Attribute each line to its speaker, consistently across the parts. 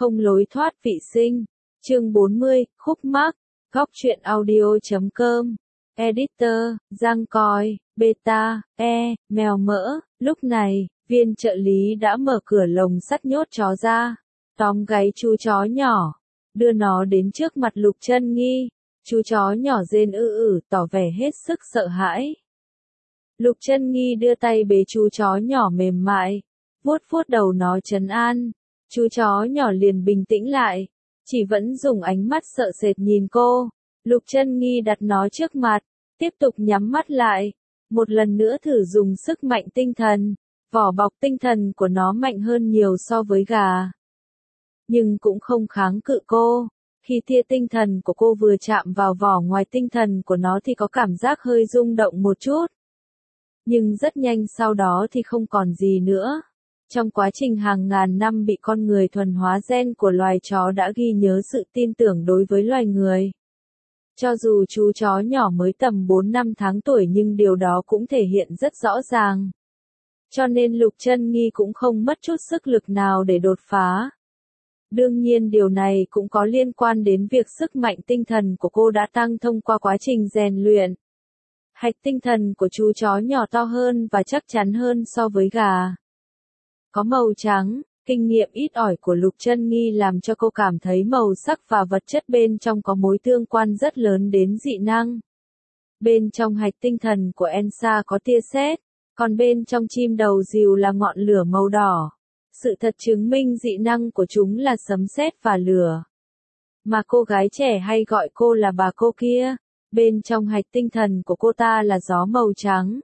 Speaker 1: không lối thoát vị sinh. Chương 40, khúc mắc, góc truyện audio.com. Editor, Giang Coi, Beta, mèo mỡ. Lúc này, viên trợ lý đã mở cửa lồng sắt nhốt chó ra, tóm gáy chú chó nhỏ, đưa nó đến trước mặt Lục Chân Nghi. Chú chó nhỏ rên tỏ vẻ hết sức sợ hãi. Lục Chân Nghi đưa tay bế chú chó nhỏ mềm mại, vuốt vuốt đầu nó trấn an. Chú chó nhỏ liền bình tĩnh lại, chỉ vẫn dùng ánh mắt sợ sệt nhìn cô. Lục Chân Nghi đặt nó trước mặt, tiếp tục nhắm mắt lại, một lần nữa thử dùng sức mạnh tinh thần. Vỏ bọc tinh thần của nó mạnh hơn nhiều so với gà, nhưng cũng không kháng cự cô. Khi tia tinh thần của cô vừa chạm vào vỏ ngoài tinh thần của nó thì có cảm giác hơi rung động một chút, nhưng rất nhanh sau đó thì không còn gì nữa. Trong quá trình hàng ngàn năm bị con người thuần hóa, gen của loài chó đã ghi nhớ sự tin tưởng đối với loài người. Cho dù chú chó nhỏ mới tầm 4-5 tháng tuổi nhưng điều đó cũng thể hiện rất rõ ràng. Cho nên Lục Chân Nghi cũng không mất chút sức lực nào để đột phá. Đương nhiên điều này cũng có liên quan đến việc sức mạnh tinh thần của cô đã tăng thông qua quá trình rèn luyện. Hạch tinh thần của chú chó nhỏ to hơn và chắc chắn hơn so với gà. Có màu trắng, kinh nghiệm ít ỏi của Lục Chân Nghi làm cho cô cảm thấy màu sắc và vật chất bên trong có mối tương quan rất lớn đến dị năng. Bên trong hạch tinh thần của Elsa có tia sét, còn bên trong chim đầu rìu là ngọn lửa màu đỏ. Sự thật chứng minh dị năng của chúng là sấm sét và lửa. Mà cô gái trẻ hay gọi cô là bà cô kia, bên trong hạch tinh thần của cô ta là gió màu trắng.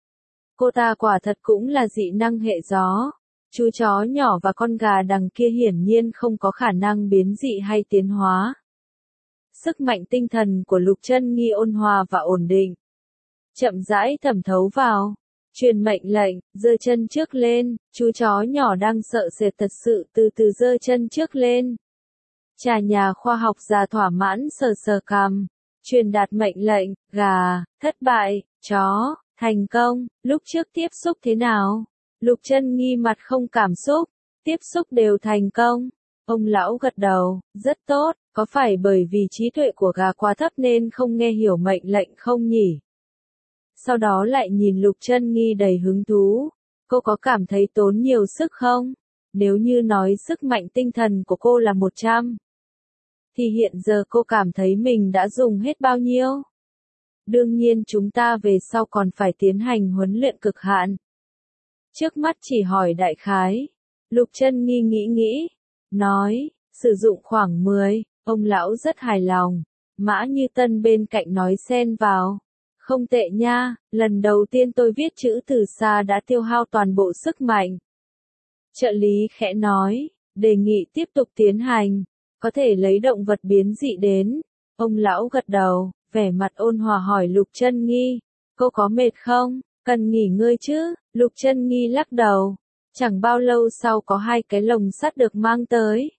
Speaker 1: Cô ta quả thật cũng là dị năng hệ gió. Chú chó nhỏ và con gà đằng kia hiển nhiên không có khả năng biến dị hay tiến hóa. Sức mạnh tinh thần của Lục Chân Nghi ôn hòa và ổn định, chậm rãi thẩm thấu vào. Truyền mệnh lệnh, giơ chân trước lên. Chú chó nhỏ đang sợ sệt thật sự từ từ giơ chân trước lên. Trà nhà khoa học già thỏa mãn sờ sờ cằm. Truyền đạt mệnh lệnh, gà, thất bại, chó, thành công. Lúc trước tiếp xúc thế nào? Lục Chân Nghi mặt không cảm xúc. Tiếp xúc đều thành công. Ông lão gật đầu, rất tốt. Có phải bởi vì trí tuệ của gà quá thấp nên không nghe hiểu mệnh lệnh không nhỉ? Sau đó lại nhìn Lục Chân Nghi đầy hứng thú. Cô có cảm thấy tốn nhiều sức không? Nếu như nói sức mạnh tinh thần của cô là 100, thì hiện giờ cô cảm thấy mình đã dùng hết bao nhiêu? Đương nhiên chúng ta về sau còn phải tiến hành huấn luyện cực hạn. Trước mắt chỉ hỏi đại khái. Lục Chân Nghi nghĩ, nói, sử dụng khoảng 10, ông lão rất hài lòng. Mã Như Tân bên cạnh nói xen vào. Không tệ nha, lần đầu tiên tôi viết chữ từ xa đã tiêu hao toàn bộ sức mạnh. Trợ lý khẽ nói, đề nghị tiếp tục tiến hành, có thể lấy động vật biến dị đến. Ông lão gật đầu, vẻ mặt ôn hòa hỏi Lục Chân Nghi, cô có mệt không, cần nghỉ ngơi chứ? Lục Chân Nghi lắc đầu, chẳng bao lâu sau có 2 cái lồng sắt được mang tới.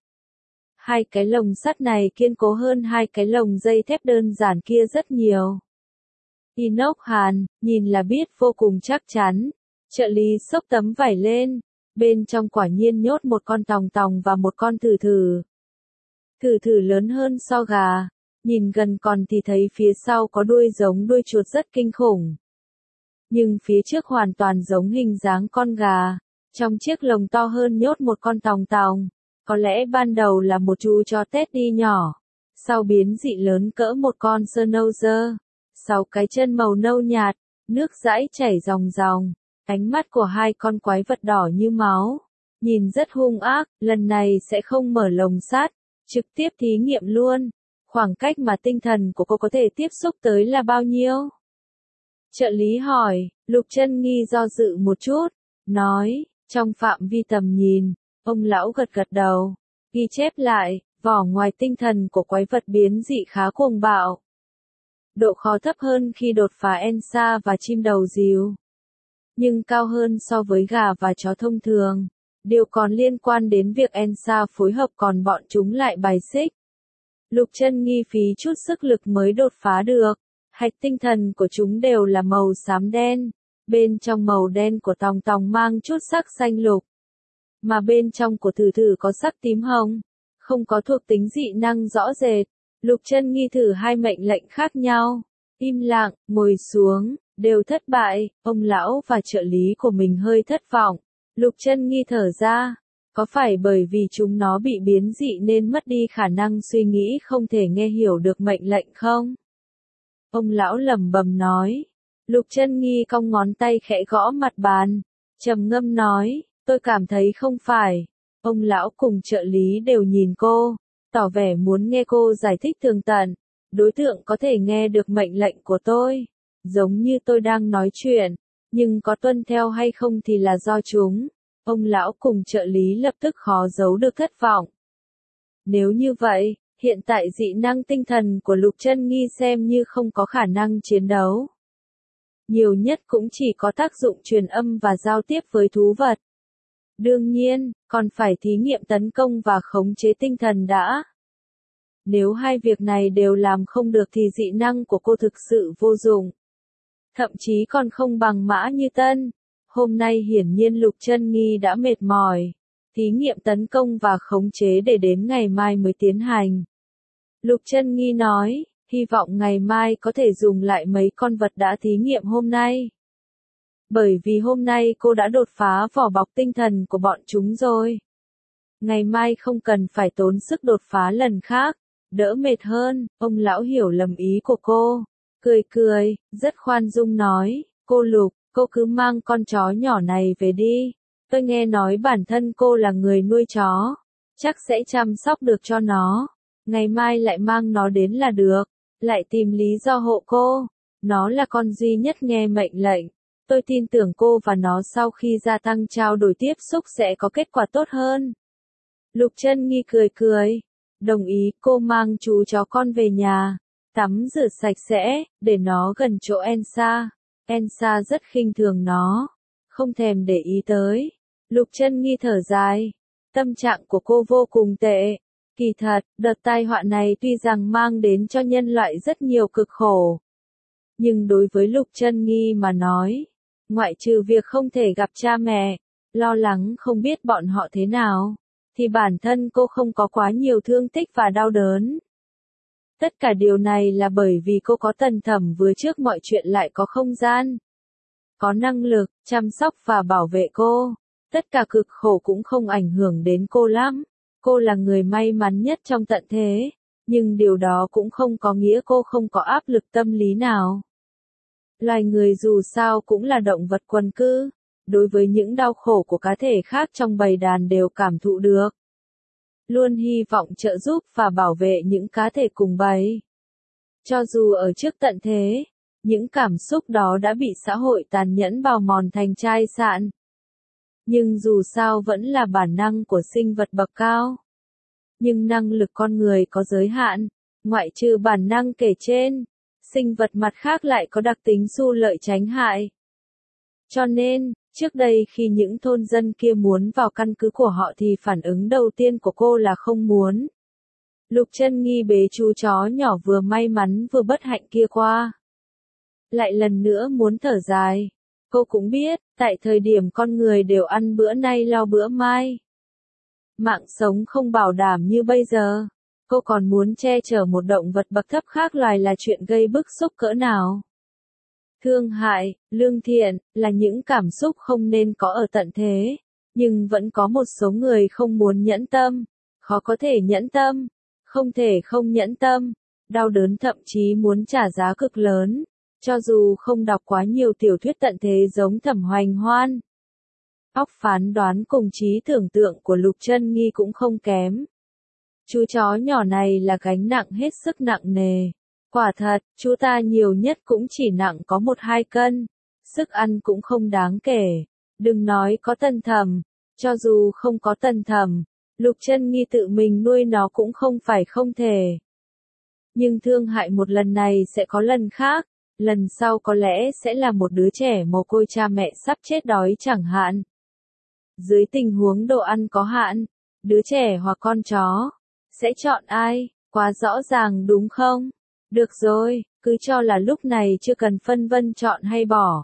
Speaker 1: 2 cái lồng sắt này kiên cố hơn 2 cái lồng dây thép đơn giản kia rất nhiều. Inox hàn, nhìn là biết vô cùng chắc chắn. Trợ lý xốc tấm vải lên, bên trong quả nhiên nhốt một con tòng tòng và một con thử thử. Thử thử lớn hơn so gà, nhìn gần còn thì thấy phía sau có đuôi giống đuôi chuột rất kinh khủng. Nhưng phía trước hoàn toàn giống hình dáng con gà, trong chiếc lồng to hơn nhốt một con tòng tòng. Có lẽ ban đầu là một chú chó Teddy nhỏ, sau biến dị lớn cỡ một con Schnauzer. 6 cái chân màu nâu nhạt, nước dãi chảy ròng ròng, ánh mắt của 2 con quái vật đỏ như máu, nhìn rất hung ác. Lần này sẽ không mở lồng sắt, trực tiếp thí nghiệm luôn. Khoảng cách mà tinh thần của cô có thể tiếp xúc tới là bao nhiêu? Trợ lý hỏi. Lục Chân Nghi do dự một chút, nói, trong phạm vi tầm nhìn. Ông lão gật gật đầu, ghi chép lại, vỏ ngoài tinh thần của quái vật biến dị khá cuồng bạo. Độ khó thấp hơn khi đột phá Elsa và chim đầu rìu, nhưng cao hơn so với gà và chó thông thường. Điều còn liên quan đến việc Elsa phối hợp còn bọn chúng lại bài xích. Lục Chân Nghi phí chút sức lực mới đột phá được. Hạch tinh thần của chúng đều là màu xám đen. Bên trong màu đen của tòng tòng mang chút sắc xanh lục, mà bên trong của thử thử có sắc tím hồng. không có thuộc tính dị năng rõ rệt. Lục Chân Nghi thử hai mệnh lệnh khác nhau. Im lặng, ngồi xuống, đều thất bại, ông lão và trợ lý của mình hơi thất vọng. Lục Chân Nghi thở ra, có phải bởi vì chúng nó bị biến dị nên mất đi khả năng suy nghĩ không thể nghe hiểu được mệnh lệnh không? Ông lão lẩm bẩm nói. Lục Chân Nghi cong ngón tay khẽ gõ mặt bàn, trầm ngâm nói, tôi cảm thấy không phải. Ông lão cùng trợ lý đều nhìn cô, tỏ vẻ muốn nghe cô giải thích tường tận. Đối tượng có thể nghe được mệnh lệnh của tôi, giống như tôi đang nói chuyện, nhưng có tuân theo hay không thì là do chúng. Ông lão cùng trợ lý lập tức khó giấu được thất vọng. Nếu như vậy, hiện tại dị năng tinh thần của Lục Chân Nghi xem như không có khả năng chiến đấu. Nhiều nhất cũng chỉ có tác dụng truyền âm và giao tiếp với thú vật. Đương nhiên, còn phải thí nghiệm tấn công và khống chế tinh thần đã. Nếu hai việc này đều làm không được thì dị năng của cô thực sự vô dụng. Thậm chí còn không bằng Mã Như Tân. Hôm nay hiển nhiên Lục Chân Nghi đã mệt mỏi. Thí nghiệm tấn công và khống chế để đến ngày mai mới tiến hành. Lục Chân Nghi nói, hy vọng ngày mai có thể dùng lại mấy con vật đã thí nghiệm hôm nay. Bởi vì hôm nay cô đã đột phá vỏ bọc tinh thần của bọn chúng rồi. Ngày mai không cần phải tốn sức đột phá lần khác, đỡ mệt hơn. Ông lão hiểu lầm ý của cô, cười cười, rất khoan dung nói, cô Lục, cô cứ mang con chó nhỏ này về đi. Tôi nghe nói bản thân cô là người nuôi chó, chắc sẽ chăm sóc được cho nó. Ngày mai lại mang nó đến là được, lại tìm lý do hộ cô. Nó là con duy nhất nghe mệnh lệnh. Tôi tin tưởng cô và nó sau khi gia tăng trao đổi tiếp xúc sẽ có kết quả tốt hơn. Lục Chân Nghi cười cười, đồng ý. Cô mang chú chó con về nhà, tắm rửa sạch sẽ, để nó gần chỗ Elsa. Elsa rất khinh thường nó, không thèm để ý tới. Lục Chân Nghi thở dài, tâm trạng của cô vô cùng tệ. Kỳ thật, đợt tai họa này tuy rằng mang đến cho nhân loại rất nhiều cực khổ, nhưng đối với Lục Chân Nghi mà nói, ngoại trừ việc không thể gặp cha mẹ, lo lắng không biết bọn họ thế nào, thì bản thân cô không có quá nhiều thương tích và đau đớn. Tất cả điều này là bởi vì cô có Tần Thẩm vừa trước mọi chuyện lại có không gian, có năng lực, chăm sóc và bảo vệ cô. Tất cả cực khổ cũng không ảnh hưởng đến cô lắm. Cô là người may mắn nhất trong tận thế, nhưng điều đó cũng không có nghĩa cô không có áp lực tâm lý nào. Loài người dù sao cũng là động vật quần cư, đối với những đau khổ của cá thể khác trong bầy đàn đều cảm thụ được. Luôn hy vọng trợ giúp và bảo vệ những cá thể cùng bầy. Cho dù ở trước tận thế, những cảm xúc đó đã bị xã hội tàn nhẫn bào mòn thành chai sạn. Nhưng dù sao vẫn là bản năng của sinh vật bậc cao. Nhưng năng lực con người có giới hạn, ngoại trừ bản năng kể trên, sinh vật mặt khác lại có đặc tính xu lợi tránh hại. Cho nên, trước đây khi những thôn dân kia muốn vào căn cứ của họ thì phản ứng đầu tiên của cô là không muốn. Lục Chân Nghi bế chú chó nhỏ vừa may mắn vừa bất hạnh kia qua. Lại lần nữa muốn thở dài. Cô cũng biết, tại thời điểm con người đều ăn bữa nay lo bữa mai. Mạng sống không bảo đảm như bây giờ. Cô còn muốn che chở một động vật bậc thấp khác loài là chuyện gây bức xúc cỡ nào. Thương hại, lương thiện, là những cảm xúc không nên có ở tận thế. Nhưng vẫn có một số người không muốn nhẫn tâm. Khó có thể nhẫn tâm. Không thể không nhẫn tâm. Đau đớn thậm chí muốn trả giá cực lớn. Cho dù không đọc quá nhiều tiểu thuyết tận thế giống Thẩm Hoành Hoan. Óc phán đoán cùng trí tưởng tượng của Lục Chân Nghi cũng không kém. Chú chó nhỏ này là gánh nặng hết sức nặng nề. Quả thật, chú ta nhiều nhất cũng chỉ nặng có 1-2 cân. Sức ăn cũng không đáng kể. Đừng nói có Tần Thẩm. Cho dù không có Tần Thẩm, Lục Chân Nghi tự mình nuôi nó cũng không phải không thể. Nhưng thương hại một lần này sẽ có lần khác. Lần sau có lẽ sẽ là một đứa trẻ mồ côi cha mẹ sắp chết đói chẳng hạn. Dưới tình huống đồ ăn có hạn, đứa trẻ hoặc con chó, sẽ chọn ai? Quá rõ ràng đúng không? Được rồi, cứ cho là lúc này chưa cần phân vân chọn hay bỏ.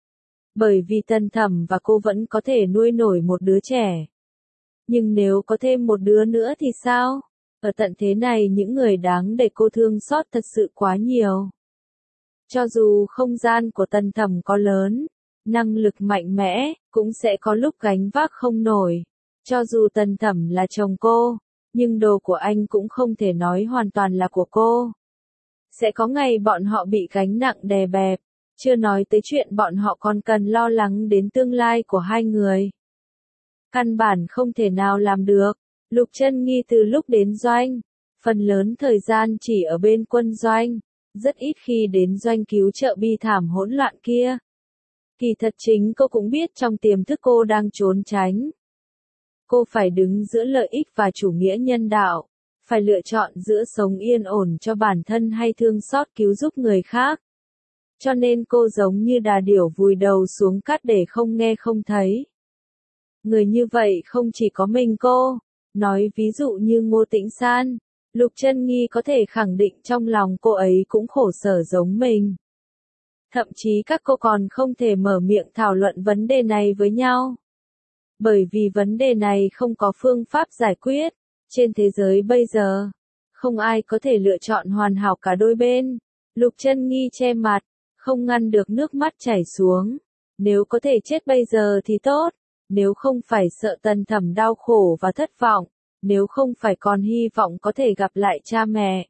Speaker 1: Bởi vì Tần Thẩm và cô vẫn có thể nuôi nổi một đứa trẻ. Nhưng nếu có thêm một đứa nữa thì sao? Ở tận thế này những người đáng để cô thương xót thật sự quá nhiều. Cho dù không gian của Tần Thẩm có lớn, năng lực mạnh mẽ, cũng sẽ có lúc gánh vác không nổi. Cho dù Tần Thẩm là chồng cô, nhưng đồ của anh cũng không thể nói hoàn toàn là của cô. Sẽ có ngày bọn họ bị gánh nặng đè bẹp, chưa nói tới chuyện bọn họ còn cần lo lắng đến tương lai của hai người. Căn bản không thể nào làm được. Lục Chân Nghi từ lúc đến doanh, phần lớn thời gian chỉ ở bên quân doanh, rất ít khi đến doanh cứu trợ bi thảm hỗn loạn kia. Kỳ thật chính cô cũng biết trong tiềm thức cô đang trốn tránh. Cô phải đứng giữa lợi ích và chủ nghĩa nhân đạo, phải lựa chọn giữa sống yên ổn cho bản thân hay thương xót cứu giúp người khác. Cho nên cô giống như đà điểu vùi đầu xuống cát để không nghe không thấy. Người như vậy không chỉ có mình cô, nói ví dụ như Ngô Tĩnh San, Lục Chân Nghi có thể khẳng định trong lòng cô ấy cũng khổ sở giống mình. Thậm chí các cô còn không thể mở miệng thảo luận vấn đề này với nhau. Bởi vì vấn đề này không có phương pháp giải quyết. Trên thế giới bây giờ, không ai có thể lựa chọn hoàn hảo cả đôi bên. Lục Chân Nghi che mặt, không ngăn được nước mắt chảy xuống. Nếu có thể chết bây giờ thì tốt. Nếu không phải sợ Tần Thẩm đau khổ và thất vọng. Nếu không phải còn hy vọng có thể gặp lại cha mẹ.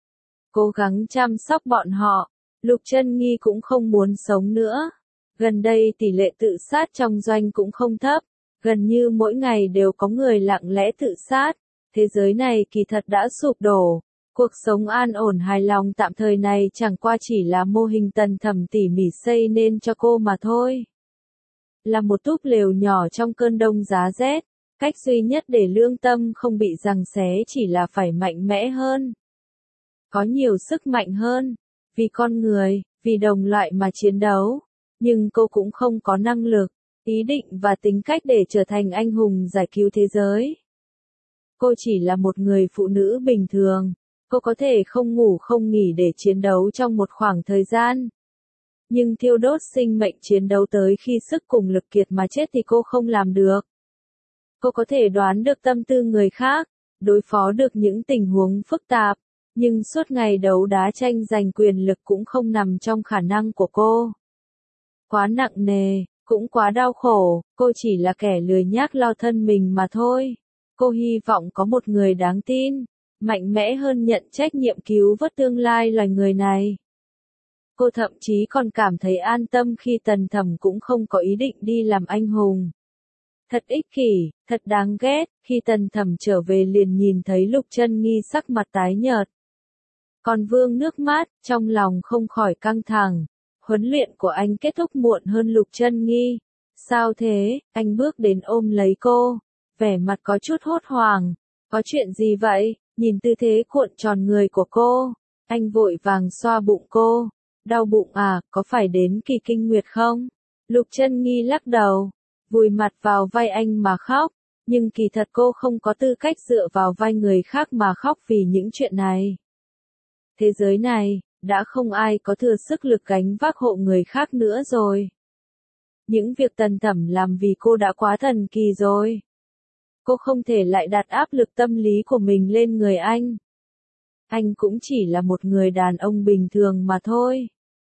Speaker 1: Cố gắng chăm sóc bọn họ. Lục Chân Nghi cũng không muốn sống nữa. Gần đây tỷ lệ tự sát trong doanh cũng không thấp. Gần như mỗi ngày đều có người lặng lẽ tự sát. Thế giới này kỳ thật đã sụp đổ. Cuộc sống an ổn hài lòng tạm thời này chẳng qua chỉ là mô hình Tần Thẩm tỉ mỉ xây nên cho cô mà thôi. Là một túp lều nhỏ trong cơn đông giá rét, cách duy nhất để lương tâm không bị giằng xé chỉ là phải mạnh mẽ hơn. Có nhiều sức mạnh hơn, vì con người, vì đồng loại mà chiến đấu. Nhưng cô cũng không có năng lực, ý định và tính cách để trở thành anh hùng giải cứu thế giới. Cô chỉ là một người phụ nữ bình thường, cô có thể không ngủ không nghỉ để chiến đấu trong một khoảng thời gian. Nhưng thiêu đốt sinh mệnh chiến đấu tới khi sức cùng lực kiệt mà chết thì cô không làm được. Cô có thể đoán được tâm tư người khác, đối phó được những tình huống phức tạp, nhưng suốt ngày đấu đá tranh giành quyền lực cũng không nằm trong khả năng của cô. Quá nặng nề, cũng quá đau khổ, cô chỉ là kẻ lười nhác lo thân mình mà thôi. Cô hy vọng có một người đáng tin, mạnh mẽ hơn nhận trách nhiệm cứu vớt tương lai loài người này. Cô thậm chí còn cảm thấy an tâm khi Tần Thẩm cũng không có ý định đi làm anh hùng. Thật ích kỷ, thật đáng ghét, khi Tần Thẩm trở về liền nhìn thấy Lục Chân Nghi sắc mặt tái nhợt. Còn vương nước mắt, trong lòng không khỏi căng thẳng. Huấn luyện của anh kết thúc muộn hơn Lục Chân Nghi. Sao thế? Anh bước đến ôm lấy cô, vẻ mặt có chút hốt hoảng. Có chuyện gì vậy? Nhìn tư thế cuộn tròn người của cô, anh vội vàng xoa bụng cô. Đau bụng à, có phải đến kỳ kinh nguyệt không? Lục Chân Nghi lắc đầu, vùi mặt vào vai anh mà khóc, nhưng kỳ thật cô không có tư cách dựa vào vai người khác mà khóc vì những chuyện này. Thế giới này, đã không ai có thừa sức lực gánh vác hộ người khác nữa rồi. Những việc Tần Thẩm làm vì cô đã quá thần kỳ rồi. Cô không thể lại đặt áp lực tâm lý của mình lên người anh. Anh cũng chỉ là một người đàn ông bình thường mà thôi.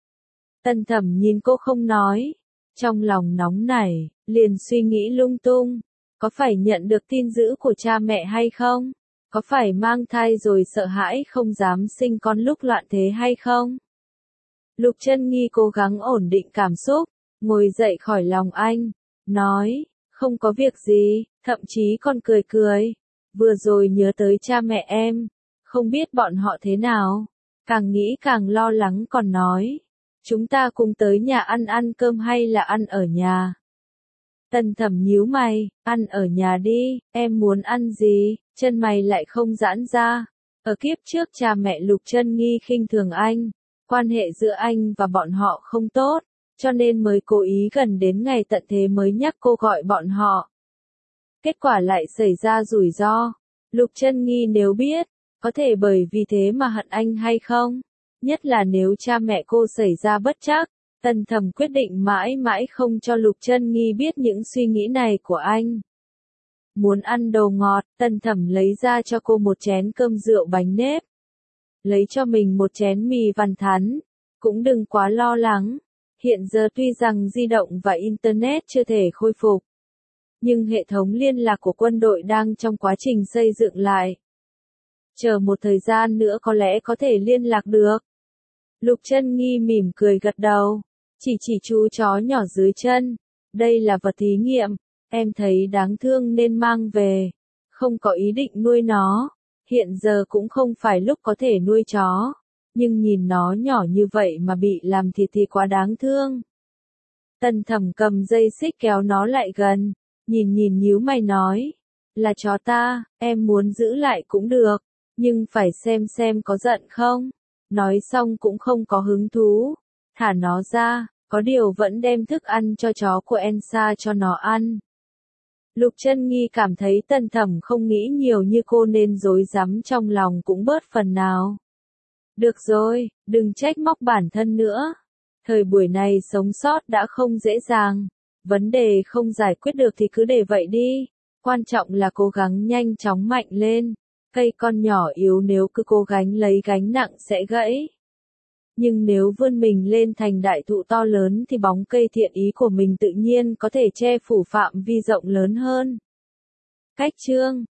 Speaker 1: Tần Thẩm nhìn cô không nói. Trong lòng nóng nảy, liền suy nghĩ lung tung. Có phải nhận được tin dữ của cha mẹ hay không? Có phải mang thai rồi sợ hãi không dám sinh con lúc loạn thế hay không? Lục Chân Nghi cố gắng ổn định cảm xúc, ngồi dậy khỏi lòng anh, nói, không có việc gì, thậm chí còn cười cười. Vừa rồi nhớ tới cha mẹ em, không biết bọn họ thế nào. Càng nghĩ càng lo lắng còn nói, chúng ta cùng tới nhà ăn cơm hay là ăn ở nhà? Tần Thẩm nhíu mày, ăn ở nhà đi, em muốn ăn gì? Chân mày lại không giãn ra. Ở kiếp trước cha mẹ Lục Chân Nghi khinh thường anh, quan hệ giữa anh và bọn họ không tốt, cho nên mới cố ý gần đến ngày tận thế mới nhắc cô gọi bọn họ. Kết quả lại xảy ra rủi ro. Lục Chân Nghi nếu biết, có thể bởi vì thế mà hận anh hay không? Nhất là nếu cha mẹ cô xảy ra bất trắc. Tần Thẩm quyết định mãi mãi không cho Lục Chân Nghi biết những suy nghĩ này của anh. Muốn ăn đồ ngọt, Tân Thẩm lấy ra cho cô một chén cơm rượu bánh nếp. Lấy cho mình một chén mì vằn thắn. Cũng đừng quá lo lắng. Hiện giờ tuy rằng di động và Internet chưa thể khôi phục, nhưng hệ thống liên lạc của quân đội đang trong quá trình xây dựng lại. Chờ một thời gian nữa có lẽ có thể liên lạc được. Lục Chân Nghi mỉm cười gật đầu, chỉ chú chó nhỏ dưới chân. Đây là vật thí nghiệm, em thấy đáng thương nên mang về. Không có ý định nuôi nó. Hiện giờ cũng không phải lúc có thể nuôi chó. Nhưng nhìn nó nhỏ như vậy mà bị làm thịt thì quá đáng thương. Tân Thẩm cầm dây xích kéo nó lại gần. Nhìn nhíu mày nói. Là chó ta, em muốn giữ lại cũng được. Nhưng phải xem có giận không. Nói xong cũng không có hứng thú. Thả nó ra, có điều vẫn đem thức ăn cho chó của Elsa cho nó ăn. Lục Chân Nghi cảm thấy Tân Thẩm không nghĩ nhiều như cô nên rối rắm trong lòng cũng bớt phần nào. Được rồi, đừng trách móc bản thân nữa. Thời buổi này sống sót đã không dễ dàng. Vấn đề không giải quyết được thì cứ để vậy đi. Quan trọng là cố gắng nhanh chóng mạnh lên. Cây con nhỏ yếu nếu cứ cố gắng lấy gánh nặng sẽ gãy. Nhưng nếu vươn mình lên thành đại thụ to lớn thì bóng cây thiện ý của mình tự nhiên có thể che phủ phạm vi rộng lớn hơn. Cách chương